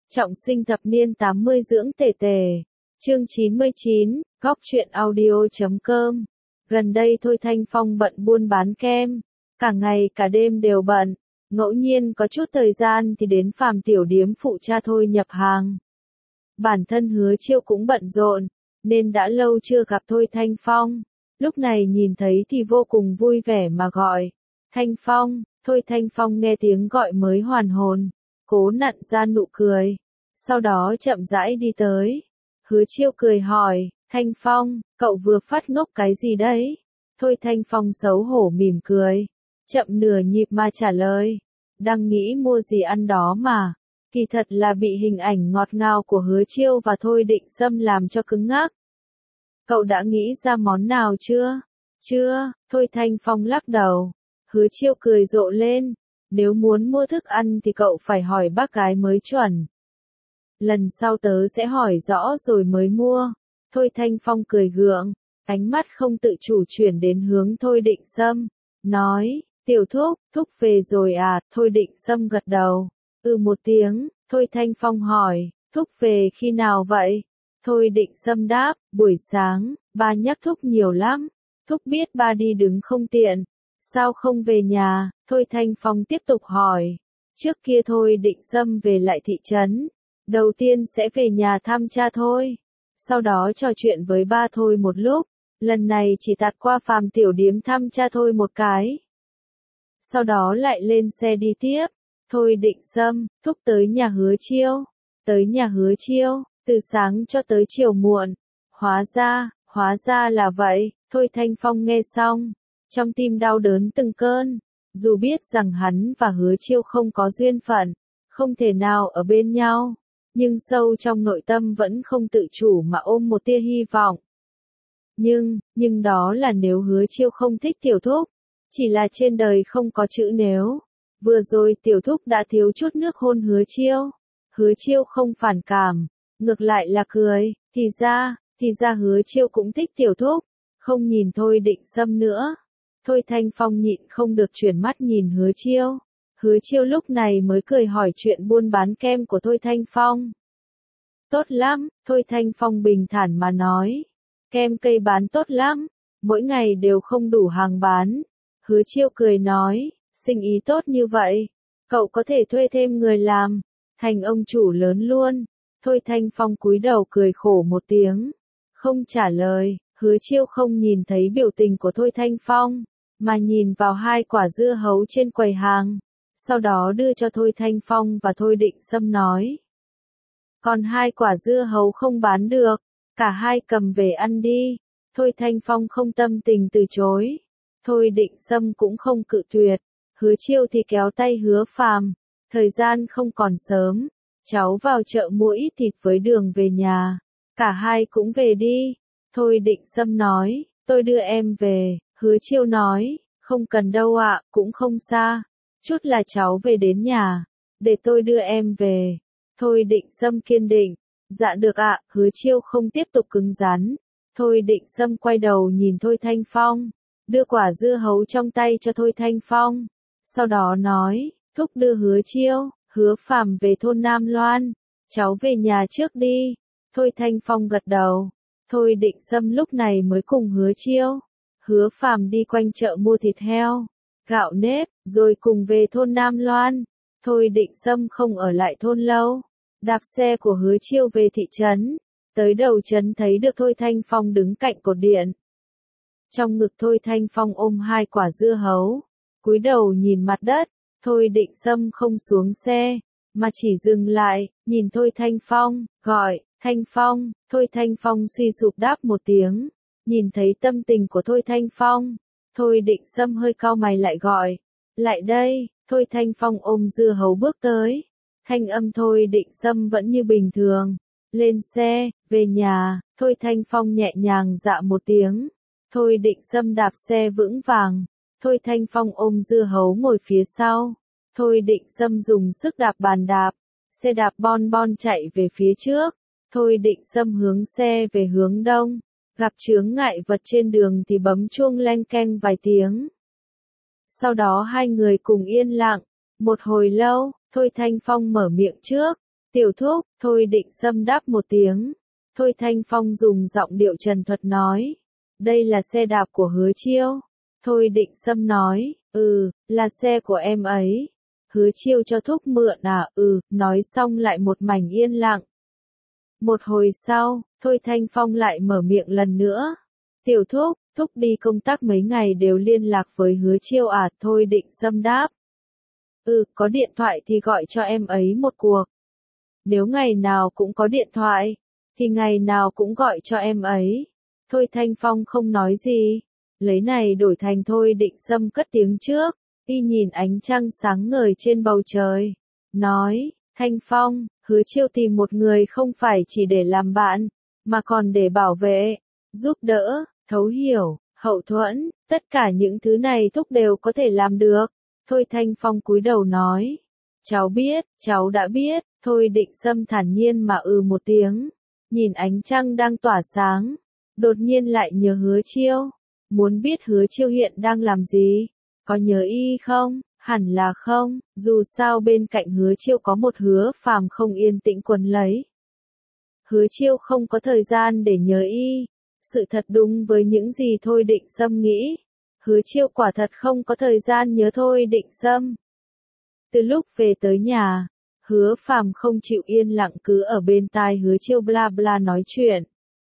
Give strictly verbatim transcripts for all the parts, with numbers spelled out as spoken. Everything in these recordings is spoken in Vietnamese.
Trọng sinh thập niên tám mươi dưỡng tề tề. Chương chín mươi chín, góc truyện audio chấm com. Gần đây Thôi Thanh Phong bận buôn bán kem. Cả ngày cả đêm đều bận. Ngẫu nhiên có chút thời gian thì đến Phàm Tiểu Điếm phụ cha Thôi nhập hàng. Bản thân Hứa Chiêu cũng bận rộn, nên đã lâu chưa gặp Thôi Thanh Phong. Lúc này nhìn thấy thì vô cùng vui vẻ mà gọi. Thanh Phong. Thôi Thanh Phong nghe tiếng gọi mới hoàn hồn, cố nặn ra nụ cười. Sau đó chậm rãi đi tới. Hứa Chiêu cười hỏi, Thanh Phong, cậu vừa phát ngốc cái gì đấy? Thôi Thanh Phong xấu hổ mỉm cười, chậm nửa nhịp mà trả lời, đang nghĩ mua gì ăn đó mà. Kỳ thật là bị hình ảnh ngọt ngào của Hứa Chiêu và Thôi Định Sâm làm cho cứng ngắc. Cậu đã nghĩ ra món nào chưa? Chưa, Thôi Thanh Phong lắc đầu. Hứa Chiêu cười rộ lên, nếu muốn mua thức ăn thì cậu phải hỏi bác gái mới chuẩn. Lần sau tớ sẽ hỏi rõ rồi mới mua. Thôi Thanh Phong cười gượng, ánh mắt không tự chủ chuyển đến hướng Thôi Định Sâm, nói, tiểu thúc, thúc về rồi à? Thôi Định Sâm gật đầu, ừ một tiếng. Thôi Thanh Phong hỏi, thúc về khi nào vậy? Thôi Định Sâm đáp, buổi sáng, ba nhắc thúc nhiều lắm, thúc biết ba đi đứng không tiện. Sao không về nhà? Thôi Thanh Phong tiếp tục hỏi. Trước kia Thôi Định Sâm về lại thị trấn, đầu tiên sẽ về nhà thăm cha Thôi, sau đó trò chuyện với ba Thôi một lúc, lần này chỉ tạt qua Phàm Tiểu Điếm thăm cha Thôi một cái. Sau đó lại lên xe đi tiếp. Thôi Định Sâm, thúc tới nhà Hứa Chiêu. Tới nhà Hứa Chiêu, từ sáng cho tới chiều muộn. Hóa ra, hóa ra là vậy. Thôi Thanh Phong nghe xong, trong tim đau đớn từng cơn, dù biết rằng hắn và Hứa Chiêu không có duyên phận, không thể nào ở bên nhau, nhưng sâu trong nội tâm vẫn không tự chủ mà ôm một tia hy vọng. Nhưng, nhưng đó là nếu Hứa Chiêu không thích tiểu thúc, chỉ là trên đời không có chữ nếu. Vừa rồi tiểu thúc đã thiếu chút nước hôn Hứa Chiêu, Hứa Chiêu không phản cảm, ngược lại là cười, thì ra, thì ra Hứa Chiêu cũng thích tiểu thúc, không nhìn Thôi Định Sâm nữa. Thôi Thanh Phong nhịn không được chuyển mắt nhìn Hứa Chiêu. Hứa Chiêu lúc này mới cười hỏi chuyện buôn bán kem của Thôi Thanh Phong. Tốt lắm, Thôi Thanh Phong bình thản mà nói. Kem cây bán tốt lắm, mỗi ngày đều không đủ hàng bán. Hứa Chiêu cười nói, sinh ý tốt như vậy, cậu có thể thuê thêm người làm, thành ông chủ lớn luôn. Thôi Thanh Phong cúi đầu cười khổ một tiếng, không trả lời. Hứa Chiêu không nhìn thấy biểu tình của Thôi Thanh Phong, mà nhìn vào hai quả dưa hấu trên quầy hàng, sau đó đưa cho Thôi Thanh Phong và Thôi Định Sâm nói. Còn hai quả dưa hấu không bán được, cả hai cầm về ăn đi. Thôi Thanh Phong không tâm tình từ chối, Thôi Định Sâm cũng không cự tuyệt. Hứa Chiêu thì kéo tay Hứa Phàm, thời gian không còn sớm, cháu vào chợ mua ít thịt với đường về nhà, cả hai cũng về đi. Thôi Định Sâm nói, tôi đưa em về. Hứa Chiêu nói, không cần đâu ạ, cũng không xa, chút là cháu về đến nhà, để tôi đưa em về. Thôi Định Sâm kiên định, dạ được ạ. Hứa Chiêu không tiếp tục cứng rắn. Thôi Định Sâm quay đầu nhìn Thôi Thanh Phong, đưa quả dưa hấu trong tay cho Thôi Thanh Phong, sau đó nói, thúc đưa Hứa Chiêu, Hứa Phàm về thôn Nam Loan, cháu về nhà trước đi. Thôi Thanh Phong gật đầu. Thôi Định Sâm lúc này mới cùng Hứa Chiêu, Hứa Phàm đi quanh chợ mua thịt heo, gạo nếp, rồi cùng về thôn Nam Loan. Thôi Định Sâm không ở lại thôn lâu, đạp xe của Hứa Chiêu về thị trấn. Tới đầu trấn thấy được Thôi Thanh Phong đứng cạnh cột điện. Trong ngực Thôi Thanh Phong ôm hai quả dưa hấu, cúi đầu nhìn mặt đất. Thôi Định Sâm không xuống xe, mà chỉ dừng lại, nhìn Thôi Thanh Phong, gọi, Thanh Phong. Thôi Thanh Phong suy sụp đáp một tiếng, nhìn thấy tâm tình của Thôi Thanh Phong, Thôi Định Sâm hơi cau mày lại gọi, lại đây. Thôi Thanh Phong ôm dưa hấu bước tới, thanh âm Thôi Định Sâm vẫn như bình thường, lên xe, về nhà. Thôi Thanh Phong nhẹ nhàng dạ một tiếng, Thôi Định Sâm đạp xe vững vàng, Thôi Thanh Phong ôm dưa hấu ngồi phía sau, Thôi Định Sâm dùng sức đạp bàn đạp, xe đạp bon bon chạy về phía trước. Thôi Định Sâm hướng xe về hướng đông, gặp chướng ngại vật trên đường thì bấm chuông leng keng vài tiếng. Sau đó hai người cùng yên lặng, một hồi lâu. Thôi Thanh Phong mở miệng trước, Tiểu thúc, Thôi Định Sâm đáp một tiếng. Thôi Thanh Phong dùng giọng điệu trần thuật nói. Đây là xe đạp của Hứa Chiêu. Thôi Định Sâm nói, ừ, là xe của em ấy. Hứa Chiêu cho thúc mượn à, ừ, nói xong lại một mảnh yên lặng. Một hồi sau, Thôi Thanh Phong lại mở miệng lần nữa. Tiểu thúc, thúc đi công tác mấy ngày đều liên lạc với Hứa Chiêu à, Thôi Định Sâm đáp. Ừ, có điện thoại thì gọi cho em ấy một cuộc. Nếu ngày nào cũng có điện thoại, thì ngày nào cũng gọi cho em ấy. Thôi Thanh Phong không nói gì. Lấy này đổi thành Thôi Định Sâm cất tiếng trước, đi nhìn ánh trăng sáng ngời trên bầu trời. Nói, Thanh Phong, Hứa Chiêu tìm một người không phải chỉ để làm bạn, mà còn để bảo vệ, giúp đỡ, thấu hiểu, hậu thuẫn, tất cả những thứ này thúc đều có thể làm được. Thôi Thanh Phong cúi đầu nói, cháu biết, cháu đã biết. Thôi Định Sâm thản nhiên mà ừ một tiếng, nhìn ánh trăng đang tỏa sáng, đột nhiên lại nhớ Hứa Chiêu, muốn biết Hứa Chiêu hiện đang làm gì, có nhớ y không, hẳn là không, dù sao bên cạnh Hứa Chiêu có một Hứa Phàm không yên tĩnh quấn lấy. Hứa Chiêu không có thời gian để nhớ y, sự thật đúng với những gì Thôi Định Sâm nghĩ, Hứa Chiêu quả thật không có thời gian nhớ Thôi Định Sâm. Từ lúc về tới nhà, Hứa Phàm không chịu yên lặng cứ ở bên tai Hứa Chiêu bla bla nói chuyện.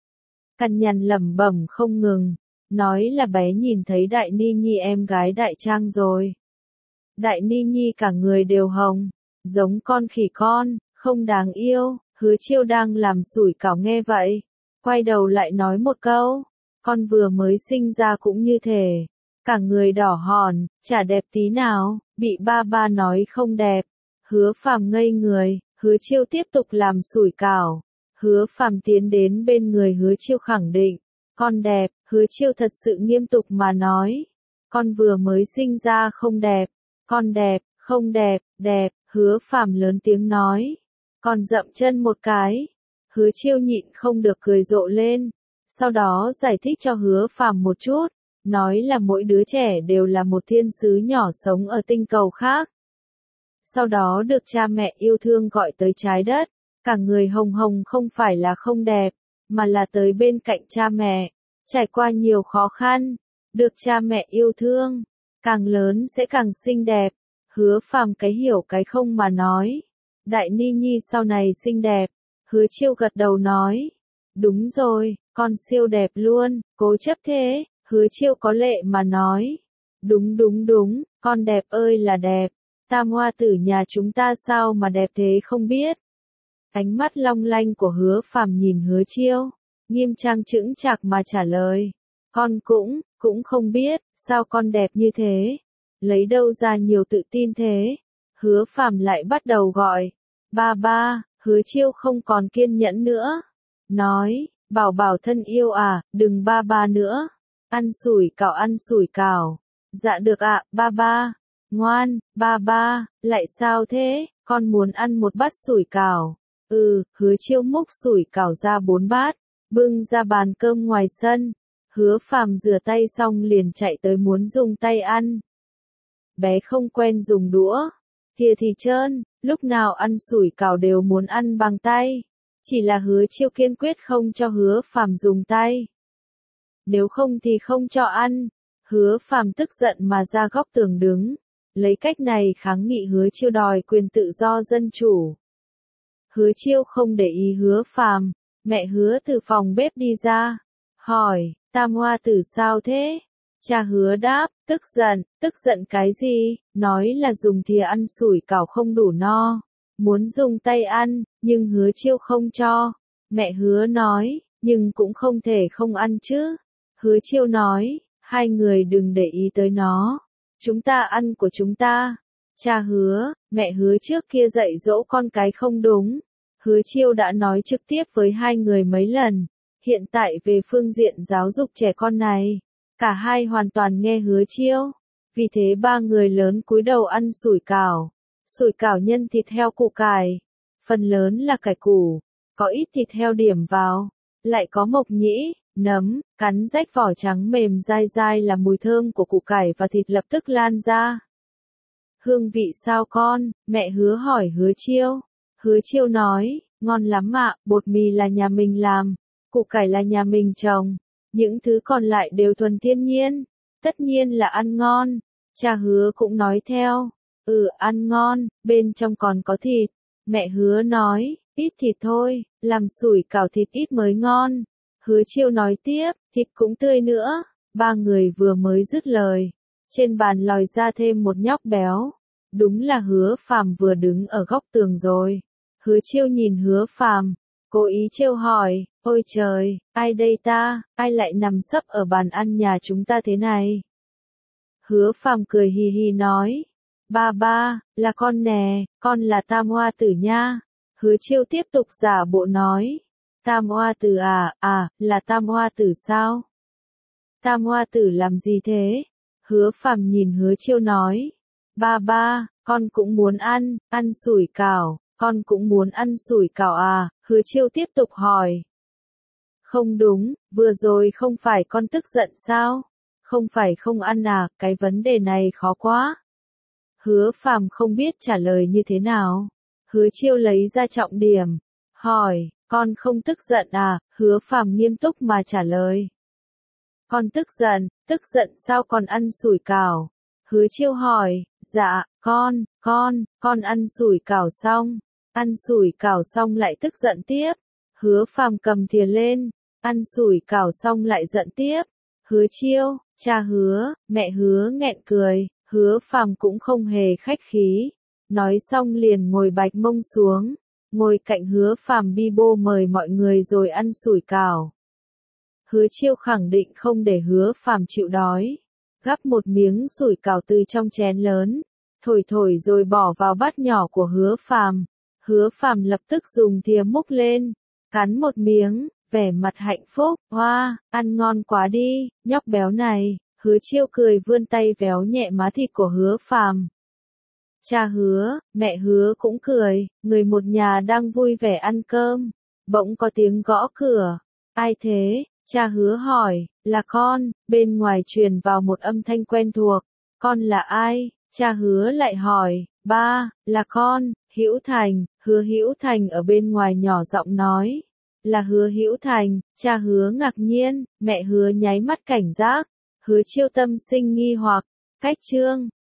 Cằn nhằn lẩm bẩm không ngừng, nói là bé nhìn thấy Đại Ni Nhi em gái Đại Trang rồi. Đại Ni Nhi cả người đều hồng, giống con khỉ con, không đáng yêu. Hứa Chiêu đang làm sủi cảo nghe vậy, quay đầu lại nói một câu, con vừa mới sinh ra cũng như thể, cả người đỏ hòn, chả đẹp tí nào, bị ba ba nói không đẹp. Hứa Phàm ngây người, Hứa Chiêu tiếp tục làm sủi cảo. Hứa Phàm tiến đến bên người Hứa Chiêu khẳng định, con đẹp. Hứa Chiêu thật sự nghiêm túc mà nói, con vừa mới sinh ra không đẹp, con đẹp, không đẹp, đẹp. Hứa Phàm lớn tiếng nói, con dậm chân một cái. Hứa Chiêu nhịn không được cười rộ lên, sau đó giải thích cho Hứa Phàm một chút, nói là mỗi đứa trẻ đều là một thiên sứ nhỏ sống ở tinh cầu khác. Sau đó được cha mẹ yêu thương gọi tới trái đất, cả người hồng hồng không phải là không đẹp, mà là tới bên cạnh cha mẹ, trải qua nhiều khó khăn, được cha mẹ yêu thương, càng lớn sẽ càng xinh đẹp. Hứa Phàm cái hiểu cái không mà nói, Đại Ni Nhi sau này xinh đẹp. Hứa Chiêu gật đầu nói, đúng rồi, con siêu đẹp luôn, cố chấp thế. Hứa Chiêu có lệ mà nói, đúng đúng đúng, con đẹp ơi là đẹp. Tam hoa tử nhà chúng ta sao mà đẹp thế không biết. Ánh mắt long lanh của Hứa Phàm nhìn Hứa Chiêu, nghiêm trang chững chạc mà trả lời, con cũng, cũng không biết, sao con đẹp như thế, lấy đâu ra nhiều tự tin thế. Hứa Phàm lại bắt đầu gọi, ba ba. Hứa Chiêu không còn kiên nhẫn nữa, nói, bảo bảo thân yêu à, đừng ba ba nữa, ăn sủi cảo ăn sủi cảo. Dạ được ạ, ba ba. Ngoan, ba ba, lại sao thế, con muốn ăn một bát sủi cảo. Ừ, Hứa Chiêu múc sủi cảo ra bốn bát, bưng ra bàn cơm ngoài sân. Hứa Phàm rửa tay xong liền chạy tới muốn dùng tay ăn. Bé không quen dùng đũa, thìa thì trơn, lúc nào ăn sủi cảo đều muốn ăn bằng tay. Chỉ là Hứa Chiêu kiên quyết không cho Hứa Phàm dùng tay. Nếu không thì không cho ăn. Hứa Phàm tức giận mà ra góc tường đứng, lấy cách này kháng nghị Hứa Chiêu đòi quyền tự do dân chủ. Hứa Chiêu không để ý Hứa Phàm, mẹ Hứa từ phòng bếp đi ra, hỏi, Tam hoa tử sao thế? Cha Hứa đáp, tức giận. Tức giận cái gì? Nói là dùng thìa ăn sủi cảo không đủ no, muốn dùng tay ăn, nhưng Hứa Chiêu không cho. Mẹ Hứa nói, nhưng cũng không thể không ăn chứ. Hứa Chiêu nói, hai người đừng để ý tới nó, chúng ta ăn của chúng ta. Cha Hứa, mẹ Hứa trước kia dạy dỗ con cái không đúng. Hứa Chiêu đã nói trực tiếp với hai người mấy lần, hiện tại về phương diện giáo dục trẻ con này, cả hai hoàn toàn nghe Hứa Chiêu. Vì thế ba người lớn cúi đầu ăn sủi cảo. Sủi cảo nhân thịt heo củ cải, phần lớn là cải củ, có ít thịt heo điểm vào, lại có mộc nhĩ, nấm, cắn rách vỏ trắng mềm dai dai là mùi thơm của củ cải và thịt lập tức lan ra. Hương vị sao con? Mẹ Hứa hỏi Hứa Chiêu. Hứa Chiêu nói, ngon lắm ạ, bột mì là nhà mình làm, củ cải là nhà mình trồng, những thứ còn lại đều thuần thiên nhiên, tất nhiên là ăn ngon. Cha Hứa cũng nói theo, ừ ăn ngon, bên trong còn có thịt. Mẹ Hứa nói, ít thịt thôi, làm sủi cảo thịt ít mới ngon. Hứa Chiêu nói tiếp, thịt cũng tươi nữa. Ba người vừa mới dứt lời, trên bàn lòi ra thêm một nhóc béo. Đúng là Hứa Phàm vừa đứng ở góc tường rồi. Hứa Chiêu nhìn Hứa Phàm, cố ý trêu hỏi, ôi trời, ai đây ta, ai lại nằm sấp ở bàn ăn nhà chúng ta thế này? Hứa Phàm cười hì hì nói, ba ba, là con nè, con là Tam Hoa Tử nha. Hứa Chiêu tiếp tục giả bộ nói, Tam Hoa Tử à, à, là Tam Hoa Tử sao? Tam Hoa Tử làm gì thế? Hứa Phàm nhìn Hứa Chiêu nói, ba ba, con cũng muốn ăn, ăn sủi cảo, con cũng muốn ăn sủi cảo à? Hứa Chiêu tiếp tục hỏi. Không đúng, vừa rồi không phải con tức giận sao? Không phải không ăn à, cái vấn đề này khó quá. Hứa Phàm không biết trả lời như thế nào. Hứa Chiêu lấy ra trọng điểm, hỏi, con không tức giận à? Hứa Phàm nghiêm túc mà trả lời. Con tức giận, tức giận sao còn ăn sủi cảo? Hứa Chiêu hỏi, dạ, con, con, con ăn sủi cảo xong, ăn sủi cảo xong lại tức giận tiếp. Hứa Phàm cầm thìa lên, ăn sủi cảo xong lại giận tiếp. Hứa Chiêu, cha Hứa, mẹ Hứa nghẹn cười, Hứa Phàm cũng không hề khách khí. Nói xong liền ngồi bạch mông xuống, ngồi cạnh Hứa Phàm bi bô mời mọi người rồi ăn sủi cảo. Hứa Chiêu khẳng định không để Hứa Phàm chịu đói. Gắp một miếng sủi cảo từ trong chén lớn, thổi thổi rồi bỏ vào bát nhỏ của Hứa Phàm. Hứa Phàm lập tức dùng thìa múc lên, cắn một miếng, vẻ mặt hạnh phúc, hoa, ăn ngon quá đi, nhóc béo này. Hứa Chiêu cười vươn tay véo nhẹ má thịt của Hứa Phàm. Cha Hứa, mẹ Hứa cũng cười, người một nhà đang vui vẻ ăn cơm. Bỗng có tiếng gõ cửa. Ai thế? Cha Hứa hỏi, là con. Bên ngoài truyền vào một âm thanh quen thuộc. Con là ai? Cha Hứa lại hỏi, ba, là con, Hữu Thành. Hứa Hữu Thành ở bên ngoài nhỏ giọng nói, là Hứa Hữu Thành. Cha Hứa ngạc nhiên, mẹ Hứa nháy mắt cảnh giác. Hứa Chiêu tâm sinh nghi hoặc, cách chương